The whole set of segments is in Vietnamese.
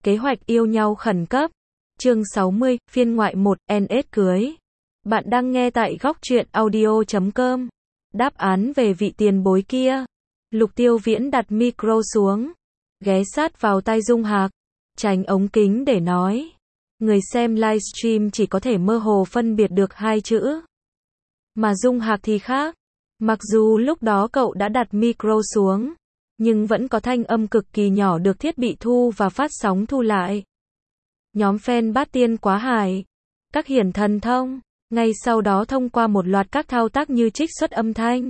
Kế hoạch yêu nhau khẩn cấp. Chương 60, phiên ngoại 1, NS cưới. Bạn đang nghe tại góc truyện audio.com. Đáp án về vị tiền bối kia. Lục Tiêu Viễn đặt micro xuống, ghé sát vào tai Dung Hạc, tránh ống kính để nói. Người xem livestream chỉ có thể mơ hồ phân biệt được hai chữ. Mà Dung Hạc thì khác. Mặc dù lúc đó cậu đã đặt micro xuống, nhưng vẫn có thanh âm cực kỳ nhỏ được thiết bị thu và phát sóng thu lại. Nhóm fan Bát Tiên quá hài. Các hiển thần thông, ngay sau đó thông qua một loạt các thao tác như trích xuất âm thanh,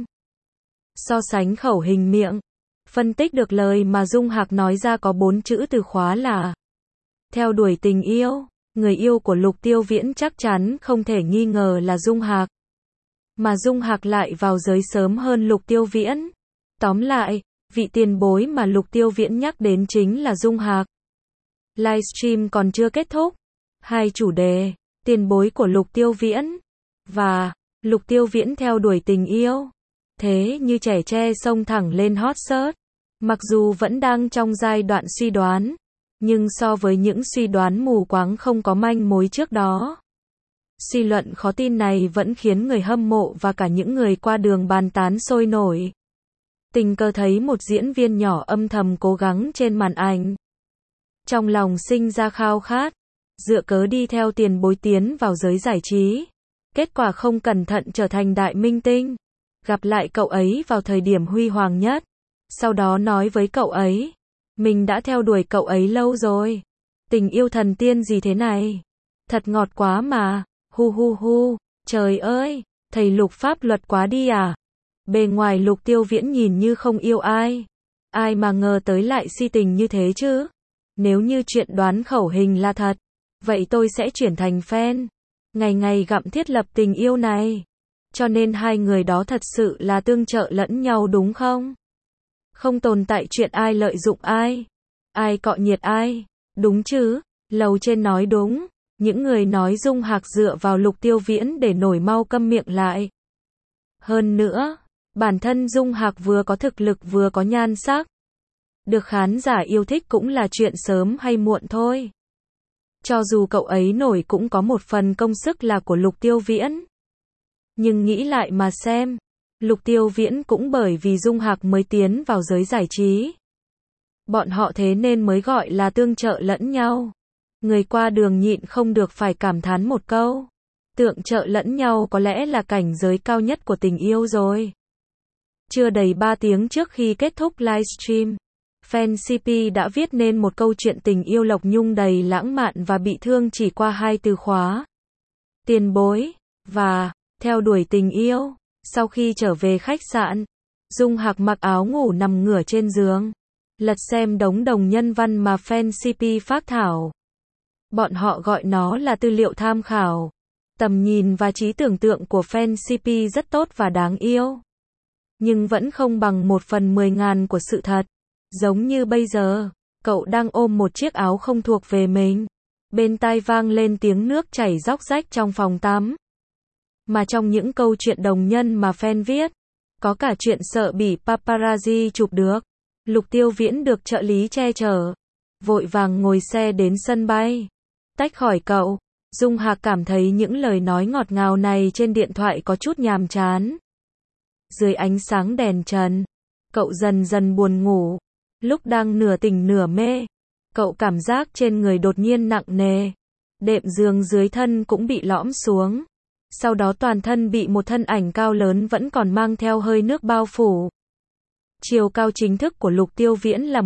so sánh khẩu hình miệng, phân tích được lời mà Dung Hạc nói ra có 4 chữ từ khóa là theo đuổi tình yêu. Người yêu của Lục Tiêu Viễn chắc chắn không thể nghi ngờ là Dung Hạc. Mà Dung Hạc lại vào giới sớm hơn Lục Tiêu Viễn. Tóm lại, vị tiền bối mà Lục Tiêu Viễn nhắc đến chính là Dung Hạc. Livestream còn chưa kết thúc. Hai chủ đề, tiền bối của Lục Tiêu Viễn và Lục Tiêu Viễn theo đuổi tình yêu. Thế như trẻ tre xông thẳng lên hot search. Mặc dù vẫn đang trong giai đoạn suy đoán, nhưng so với những suy đoán mù quáng không có manh mối trước đó, suy luận khó tin này vẫn khiến người hâm mộ và cả những người qua đường bàn tán sôi nổi. Tình cờ thấy một diễn viên nhỏ âm thầm cố gắng trên màn ảnh. Trong lòng sinh ra khao khát, dựa cớ đi theo tiền bối tiến vào giới giải trí. Kết quả không cẩn thận trở thành đại minh tinh. Gặp lại cậu ấy vào thời điểm huy hoàng nhất. Sau đó nói với cậu ấy, mình đã theo đuổi cậu ấy lâu rồi. Tình yêu thần tiên gì thế này? Thật ngọt quá mà. Hu hu hu, trời ơi, thầy Lục pháp luật quá đi à? Bề ngoài Lục Tiêu Viễn nhìn như không yêu ai. Ai mà ngờ tới lại si tình như thế chứ? Nếu như chuyện đoán khẩu hình là thật, vậy tôi sẽ chuyển thành fan. Ngày ngày gặm thiết lập tình yêu này. Cho nên hai người đó thật sự là tương trợ lẫn nhau đúng không? Không tồn tại chuyện ai lợi dụng ai, ai cọ nhiệt ai, đúng chứ? Lầu trên nói đúng. Những người nói Dung Hạc dựa vào Lục Tiêu Viễn để nổi mau câm miệng lại. Hơn nữa, bản thân Dung Hạc vừa có thực lực vừa có nhan sắc. Được khán giả yêu thích cũng là chuyện sớm hay muộn thôi. Cho dù cậu ấy nổi cũng có một phần công sức là của Lục Tiêu Viễn. Nhưng nghĩ lại mà xem, Lục Tiêu Viễn cũng bởi vì Dung Hạc mới tiến vào giới giải trí. Bọn họ thế nên mới gọi là tương trợ lẫn nhau. Người qua đường nhịn không được phải cảm thán một câu. Tượng trợ lẫn nhau có lẽ là cảnh giới cao nhất của tình yêu rồi. Chưa đầy 3 tiếng trước khi kết thúc livestream, fan CP đã viết nên một câu chuyện tình yêu Lộc Nhung đầy lãng mạn và bị thương chỉ qua 2 từ khóa. Tiền bối và theo đuổi tình yêu. Sau khi trở về khách sạn, Dung Hạc mặc áo ngủ nằm ngửa trên giường, lật xem đống đồng nhân văn mà fan CP phác thảo. Bọn họ gọi nó là tư liệu tham khảo. Tầm nhìn và trí tưởng tượng của fan CP rất tốt và đáng yêu. Nhưng vẫn không bằng 1/10.000 của sự thật. Giống như bây giờ, cậu đang ôm một chiếc áo không thuộc về mình. Bên tai vang lên tiếng nước chảy róc rách trong phòng tắm. Mà trong những câu chuyện đồng nhân mà fan viết, có cả chuyện sợ bị paparazzi chụp được. Lục Tiêu Viễn được trợ lý che chở, vội vàng ngồi xe đến sân bay. Tách khỏi cậu, Dung Hạc cảm thấy những lời nói ngọt ngào này trên điện thoại có chút nhàm chán. Dưới ánh sáng đèn trần, cậu dần dần buồn ngủ. Lúc đang nửa tỉnh nửa mê, cậu cảm giác trên người đột nhiên nặng nề. Đệm giường dưới thân cũng bị lõm xuống. Sau đó toàn thân bị một thân ảnh cao lớn vẫn còn mang theo hơi nước bao phủ. Chiều cao chính thức của Lục Tiêu Viễn là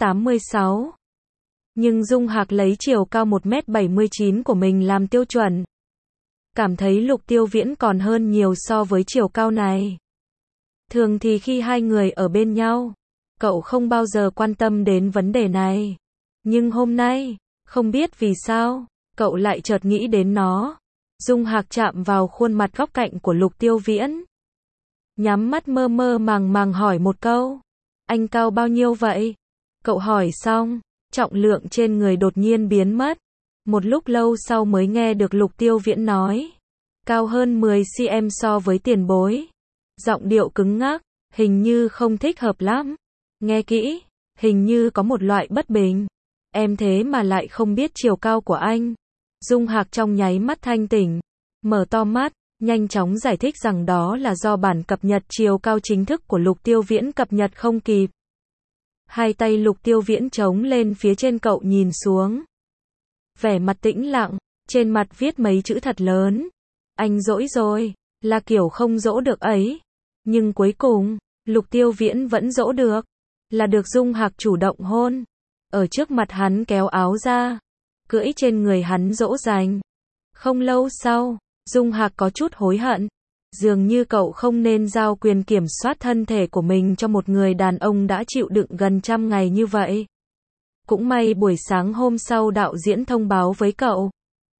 1m86. Nhưng Dung Hạc lấy chiều cao 1m79 của mình làm tiêu chuẩn. Cảm thấy Lục Tiêu Viễn còn hơn nhiều so với chiều cao này. Thường thì khi hai người ở bên nhau, cậu không bao giờ quan tâm đến vấn đề này. Nhưng hôm nay, không biết vì sao, cậu lại chợt nghĩ đến nó. Dung Hạc chạm vào khuôn mặt góc cạnh của Lục Tiêu Viễn. Nhắm mắt mơ mơ màng màng hỏi một câu. Anh cao bao nhiêu vậy? Cậu hỏi xong, trọng lượng trên người đột nhiên biến mất. Một lúc lâu sau mới nghe được Lục Tiêu Viễn nói. Cao hơn 10 cm so với tiền bối. Giọng điệu cứng ngắc, hình như không thích hợp lắm. Nghe kỹ, hình như có một loại bất bình. Em thế mà lại không biết chiều cao của anh. Dung Hạc trong nháy mắt thanh tỉnh, mở to mắt, nhanh chóng giải thích rằng đó là do bản cập nhật chiều cao chính thức của Lục Tiêu Viễn cập nhật không kịp. Hai tay Lục Tiêu Viễn chống lên phía trên cậu nhìn xuống. Vẻ mặt tĩnh lặng, trên mặt viết mấy chữ thật lớn. Anh dỗi rồi, là kiểu không dỗ được ấy. Nhưng cuối cùng, Lục Tiêu Viễn vẫn dỗ được. Là được Dung Hạc chủ động hôn. Ở trước mặt hắn kéo áo ra. Cưỡi trên người hắn dỗ dành. Không lâu sau, Dung Hạc có chút hối hận. Dường như cậu không nên giao quyền kiểm soát thân thể của mình cho một người đàn ông đã chịu đựng gần 100 ngày như vậy. Cũng may buổi sáng hôm sau đạo diễn thông báo với cậu.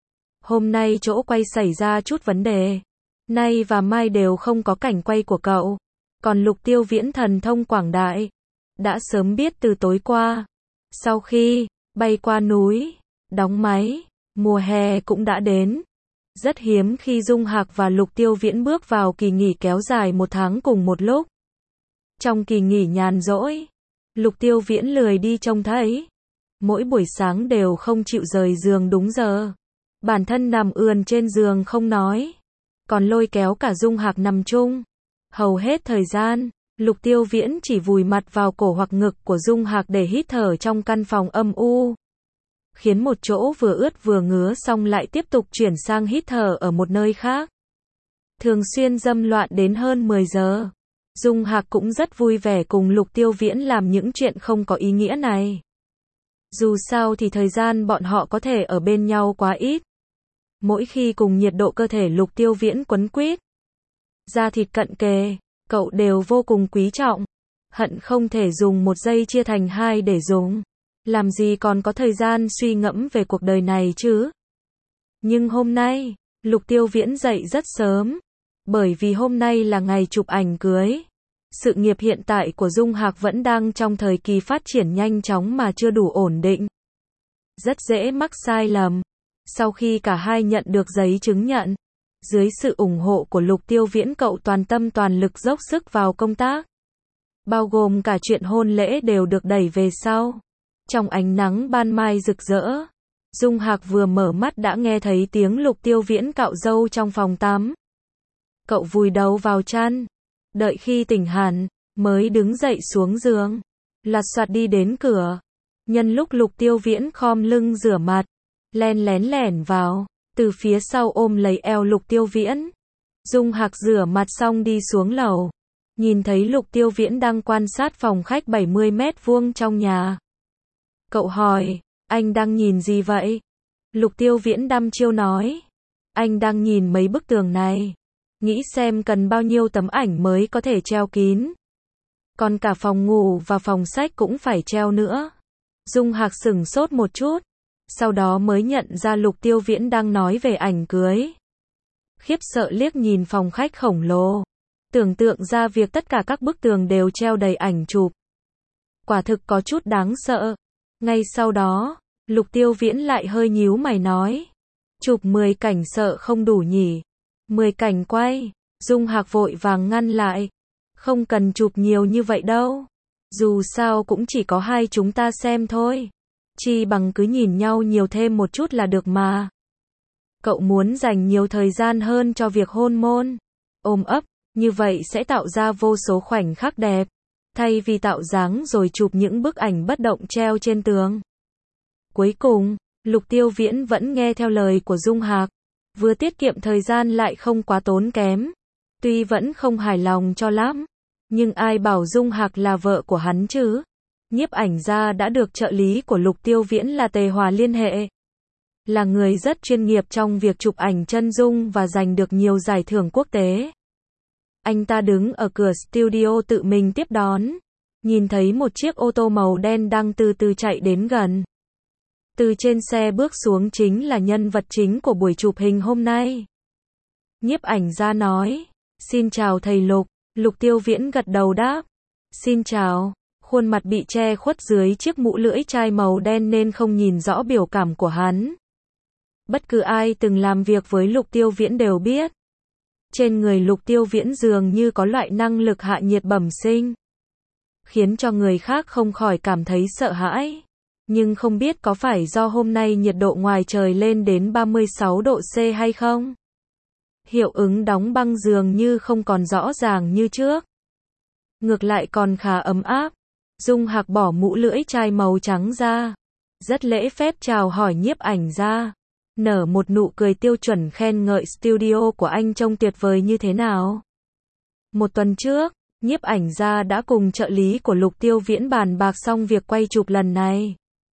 Hôm nay chỗ quay xảy ra chút vấn đề. Nay và mai đều không có cảnh quay của cậu. Còn Lục Tiêu Viễn thần thông quảng đại. Đã sớm biết từ tối qua. Sau khi bay qua núi, đóng máy, mùa hè cũng đã đến. Rất hiếm khi Dung Hạc và Lục Tiêu Viễn bước vào kỳ nghỉ kéo dài 1 tháng cùng một lúc. Trong kỳ nghỉ nhàn rỗi, Lục Tiêu Viễn lười đi trông thấy. Mỗi buổi sáng đều không chịu rời giường đúng giờ. Bản thân nằm ườn trên giường không nói. Còn lôi kéo cả Dung Hạc nằm chung. Hầu hết thời gian, Lục Tiêu Viễn chỉ vùi mặt vào cổ hoặc ngực của Dung Hạc để hít thở trong căn phòng âm u. Khiến một chỗ vừa ướt vừa ngứa xong lại tiếp tục chuyển sang hít thở ở một nơi khác. Thường xuyên dâm loạn đến hơn 10 giờ. Dung Hạc cũng rất vui vẻ cùng Lục Tiêu Viễn làm những chuyện không có ý nghĩa này. Dù sao thì thời gian bọn họ có thể ở bên nhau quá ít. Mỗi khi cùng nhiệt độ cơ thể Lục Tiêu Viễn quấn quýt, da thịt cận kề, cậu đều vô cùng quý trọng. Hận không thể dùng 1 giây chia thành 2 để dùng. Làm gì còn có thời gian suy ngẫm về cuộc đời này chứ. Nhưng hôm nay, Lục Tiêu Viễn dậy rất sớm. Bởi vì hôm nay là ngày chụp ảnh cưới. Sự nghiệp hiện tại của Dung Hạc vẫn đang trong thời kỳ phát triển nhanh chóng mà chưa đủ ổn định. Rất dễ mắc sai lầm. Sau khi cả hai nhận được giấy chứng nhận, dưới sự ủng hộ của Lục Tiêu Viễn cậu toàn tâm toàn lực dốc sức vào công tác. Bao gồm cả chuyện hôn lễ đều được đẩy về sau. Trong ánh nắng ban mai rực rỡ, Dung Hạc vừa mở mắt đã nghe thấy tiếng Lục Tiêu Viễn cạo râu trong phòng tắm. Cậu vùi đầu vào chăn, đợi khi tỉnh hẳn, mới đứng dậy xuống giường, loạt soạt đi đến cửa. Nhân lúc Lục Tiêu Viễn khom lưng rửa mặt, len lén lẻn vào, từ phía sau ôm lấy eo Lục Tiêu Viễn. Dung Hạc rửa mặt xong đi xuống lầu, nhìn thấy Lục Tiêu Viễn đang quan sát phòng khách 70 mét vuông trong nhà. Cậu hỏi, anh đang nhìn gì vậy? Lục Tiêu Viễn đăm chiêu nói, anh đang nhìn mấy bức tường này, nghĩ xem cần bao nhiêu tấm ảnh mới có thể treo kín. Còn cả phòng ngủ và phòng sách cũng phải treo nữa. Dung Hạc sửng sốt một chút, sau đó mới nhận ra Lục Tiêu Viễn đang nói về ảnh cưới. Khiếp sợ liếc nhìn phòng khách khổng lồ, tưởng tượng ra việc tất cả các bức tường đều treo đầy ảnh chụp. Quả thực có chút đáng sợ. Ngay sau đó, Lục Tiêu Viễn lại hơi nhíu mày nói, chụp 10 cảnh sợ không đủ nhỉ? 10 cảnh quay. Dung Hạc vội vàng ngăn lại, không cần chụp nhiều như vậy đâu. Dù sao cũng chỉ có hai chúng ta xem thôi. Chi bằng cứ nhìn nhau nhiều thêm một chút là được mà. Cậu muốn dành nhiều thời gian hơn cho việc hôn môn, ôm ấp, như vậy sẽ tạo ra vô số khoảnh khắc đẹp. Thay vì tạo dáng rồi chụp những bức ảnh bất động treo trên tường. Cuối cùng, Lục Tiêu Viễn vẫn nghe theo lời của Dung Hạc. Vừa tiết kiệm thời gian lại không quá tốn kém. Tuy vẫn không hài lòng cho lắm, nhưng ai bảo Dung Hạc là vợ của hắn chứ. Nhiếp ảnh gia đã được trợ lý của Lục Tiêu Viễn là Tề Hòa liên hệ. Là người rất chuyên nghiệp trong việc chụp ảnh chân dung và giành được nhiều giải thưởng quốc tế. Anh ta đứng ở cửa studio tự mình tiếp đón. Nhìn thấy một chiếc ô tô màu đen đang từ từ chạy đến gần. Từ trên xe bước xuống chính là nhân vật chính của buổi chụp hình hôm nay. Nhiếp ảnh gia nói, xin chào thầy Lục. Lục Tiêu Viễn gật đầu đáp, xin chào. Khuôn mặt bị che khuất dưới chiếc mũ lưỡi chai màu đen nên không nhìn rõ biểu cảm của hắn. Bất cứ ai từng làm việc với Lục Tiêu Viễn đều biết. Trên người Lục Tiêu Viễn dường như có loại năng lực hạ nhiệt bẩm sinh, khiến cho người khác không khỏi cảm thấy sợ hãi. Nhưng không biết có phải do hôm nay nhiệt độ ngoài trời lên đến 36 độ C hay không? Hiệu ứng đóng băng dường như không còn rõ ràng như trước. Ngược lại còn khá ấm áp. Dung Hạc bỏ mũ lưỡi chai màu trắng ra. Rất lễ phép chào hỏi nhiếp ảnh gia. Nở một nụ cười tiêu chuẩn khen ngợi studio của anh trông tuyệt vời như thế nào. Một tuần trước, nhiếp ảnh gia đã cùng trợ lý của Lục Tiêu Viễn bàn bạc xong việc quay chụp lần này.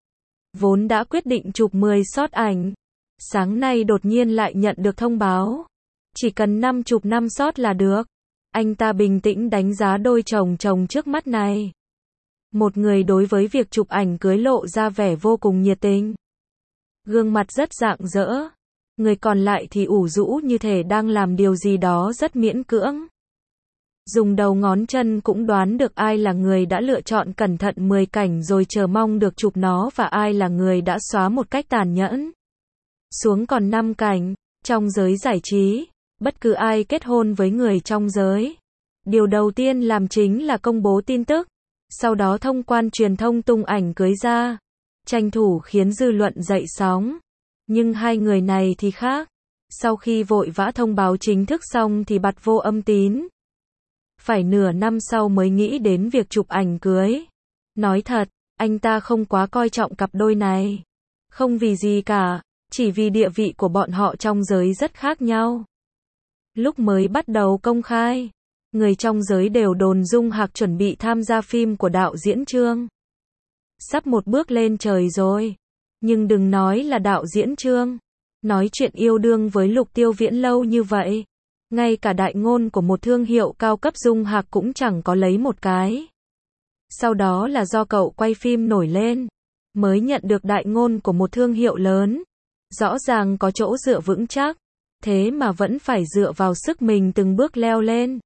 Vốn đã quyết định chụp 10 shot ảnh. Sáng nay đột nhiên lại nhận được thông báo. Chỉ cần chụp 5 shot là được. Anh ta bình tĩnh đánh giá đôi chồng chồng trước mắt này. Một người đối với việc chụp ảnh cưới lộ ra vẻ vô cùng nhiệt tình. Gương mặt rất rạng rỡ. Người còn lại thì ủ rũ như thể đang làm điều gì đó rất miễn cưỡng. Dùng đầu ngón chân cũng đoán được ai là người đã lựa chọn cẩn thận 10 cảnh rồi chờ mong được chụp nó và ai là người đã xóa một cách tàn nhẫn. Xuống còn 5 cảnh. Trong giới giải trí, bất cứ ai kết hôn với người trong giới, điều đầu tiên làm chính là công bố tin tức. Sau đó thông quan truyền thông tung ảnh cưới ra, tranh thủ khiến dư luận dậy sóng. Nhưng hai người này thì khác. Sau khi vội vã thông báo chính thức xong thì bặt vô âm tín. Phải nửa năm sau mới nghĩ đến việc chụp ảnh cưới. Nói thật, anh ta không quá coi trọng cặp đôi này. Không vì gì cả, chỉ vì địa vị của bọn họ trong giới rất khác nhau. Lúc mới bắt đầu công khai, người trong giới đều đồn Dung Hạc chuẩn bị tham gia phim của đạo diễn Trương. Sắp một bước lên trời rồi. Nhưng đừng nói là đạo diễn Trương. Nói chuyện yêu đương với Lục Tiêu Viễn lâu như vậy. Ngay cả đại ngôn của một thương hiệu cao cấp Dung Hạc cũng chẳng có lấy một cái. Sau đó là do cậu quay phim nổi lên, mới nhận được đại ngôn của một thương hiệu lớn. Rõ ràng có chỗ dựa vững chắc. Thế mà vẫn phải dựa vào sức mình từng bước leo lên.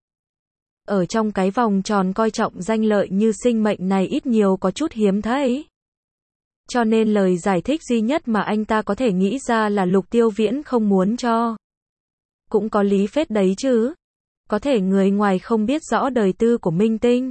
Ở trong cái vòng tròn coi trọng danh lợi như sinh mệnh này ít nhiều có chút hiếm thấy. Cho nên lời giải thích duy nhất mà anh ta có thể nghĩ ra là Lục Tiêu Viễn không muốn cho. Cũng có lý phết đấy chứ. Có thể người ngoài không biết rõ đời tư của minh tinh.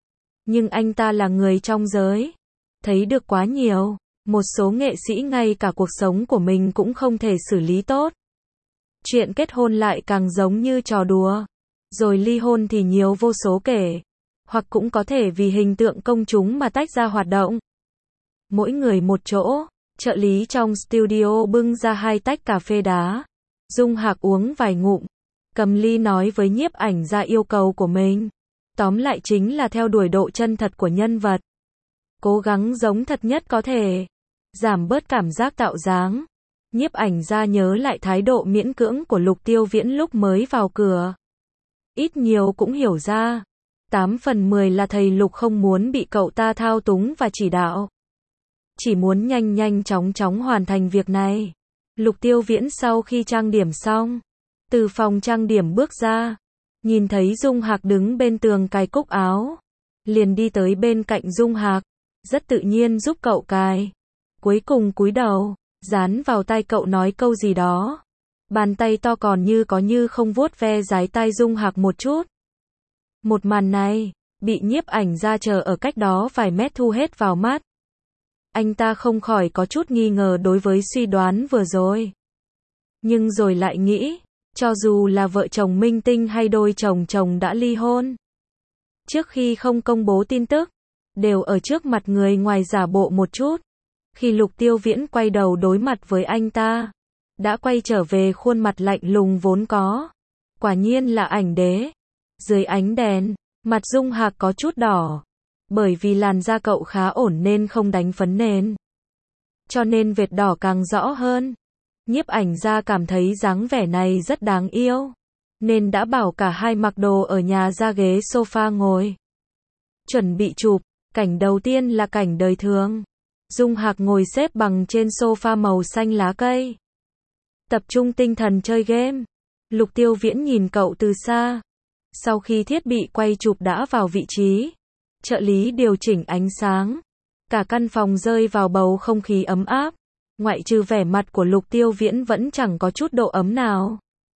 Nhưng anh ta là người trong giới. Thấy được quá nhiều. Một số nghệ sĩ ngay cả cuộc sống của mình cũng không thể xử lý tốt. Chuyện kết hôn lại càng giống như trò đùa. Rồi ly hôn thì nhiều vô số kể. Hoặc cũng có thể vì hình tượng công chúng mà tách ra hoạt động. Mỗi người một chỗ, trợ lý trong studio bưng ra 2 tách cà phê đá. Dung Hạc uống vài ngụm. Cầm ly nói với nhiếp ảnh ra yêu cầu của mình. Tóm lại chính là theo đuổi độ chân thật của nhân vật. Cố gắng giống thật nhất có thể. Giảm bớt cảm giác tạo dáng. Nhiếp ảnh ra nhớ lại thái độ miễn cưỡng của Lục Tiêu Viễn lúc mới vào cửa. Ít nhiều cũng hiểu ra. 8 phần 10 là thầy Lục không muốn bị cậu ta thao túng và chỉ đạo. Chỉ muốn nhanh nhanh chóng chóng hoàn thành việc này. Lục Tiêu Viễn sau khi trang điểm xong, từ phòng trang điểm bước ra, nhìn thấy Dung Hạc đứng bên tường cài cúc áo. Liền đi tới bên cạnh Dung Hạc, rất tự nhiên giúp cậu cài. Cuối cùng cúi đầu, dán vào tai cậu nói câu gì đó. Bàn tay to còn như có như không vuốt ve dái tai Dung Hạc một chút. Một màn này, bị nhiếp ảnh ra chờ ở cách đó vài mét thu hết vào mắt. Anh ta không khỏi có chút nghi ngờ đối với suy đoán vừa rồi. Nhưng rồi lại nghĩ, cho dù là vợ chồng minh tinh hay đôi chồng chồng đã ly hôn, trước khi không công bố tin tức, đều ở trước mặt người ngoài giả bộ một chút. Khi Lục Tiêu Viễn quay đầu đối mặt với anh ta, đã quay trở về khuôn mặt lạnh lùng vốn có. Quả nhiên là ảnh đế. Dưới ánh đèn, mặt Dung Hạc có chút đỏ. Bởi vì làn da cậu khá ổn nên không đánh phấn nền. Cho nên vệt đỏ càng rõ hơn. Nhiếp ảnh ra cảm thấy dáng vẻ này rất đáng yêu. Nên đã bảo cả hai mặc đồ ở nhà ra ghế sofa ngồi. Chuẩn bị chụp. Cảnh đầu tiên là cảnh đời thường. Dung Hạc ngồi xếp bằng trên sofa màu xanh lá cây. Tập trung tinh thần chơi game. Lục Tiêu Viễn nhìn cậu từ xa. Sau khi thiết bị quay chụp đã vào vị trí, trợ lý điều chỉnh ánh sáng. Cả căn phòng rơi vào bầu không khí ấm áp. Ngoại trừ vẻ mặt của Lục Tiêu Viễn vẫn chẳng có chút độ ấm nào.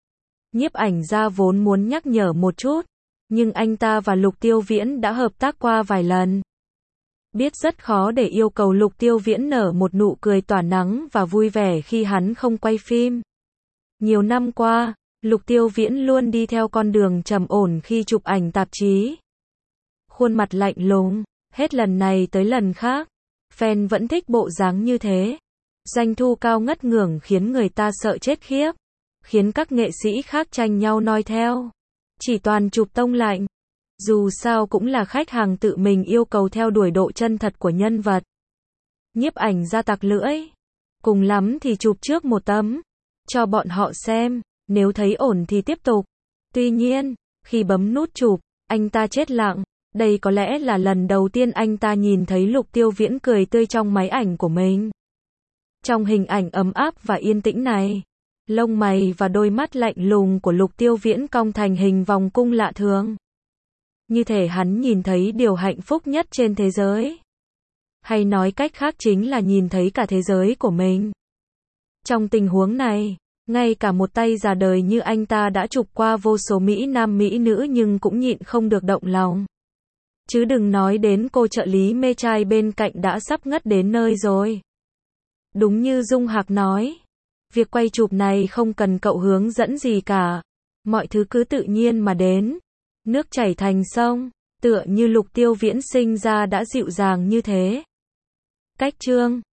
Nhiếp ảnh ra vốn muốn nhắc nhở một chút. Nhưng anh ta và Lục Tiêu Viễn đã hợp tác qua vài lần. Biết rất khó để yêu cầu Lục Tiêu Viễn nở một nụ cười tỏa nắng và vui vẻ khi hắn không quay phim. Nhiều năm qua, Lục Tiêu Viễn luôn đi theo con đường trầm ổn khi chụp ảnh tạp chí. Khuôn mặt lạnh lùng, hết lần này tới lần khác. Fan vẫn thích bộ dáng như thế. Doanh thu cao ngất ngưởng khiến người ta sợ chết khiếp. Khiến các nghệ sĩ khác tranh nhau noi theo. Chỉ toàn chụp tông lạnh. Dù sao cũng là khách hàng tự mình yêu cầu theo đuổi độ chân thật của nhân vật. Nhiếp ảnh ra tặc lưỡi. Cùng lắm thì chụp trước một tấm. Cho bọn họ xem. Nếu thấy ổn thì tiếp tục. Tuy nhiên, khi bấm nút chụp, anh ta chết lặng. Đây có lẽ là lần đầu tiên anh ta nhìn thấy Lục Tiêu Viễn cười tươi trong máy ảnh của mình. Trong hình ảnh ấm áp và yên tĩnh này, lông mày và đôi mắt lạnh lùng của Lục Tiêu Viễn cong thành hình vòng cung lạ thường. Như thể hắn nhìn thấy điều hạnh phúc nhất trên thế giới. Hay nói cách khác chính là nhìn thấy cả thế giới của mình. Trong tình huống này, ngay cả một tay già đời như anh ta đã chụp qua vô số mỹ nam mỹ nữ nhưng cũng nhịn không được động lòng. Chứ đừng nói đến cô trợ lý mê trai bên cạnh đã sắp ngất đến nơi rồi. Đúng như Dung Hạc nói, việc quay chụp này không cần cậu hướng dẫn gì cả. Mọi thứ cứ tự nhiên mà đến. Nước chảy thành sông, tựa như Lục Tiêu Viễn sinh ra đã dịu dàng như thế. Cách chương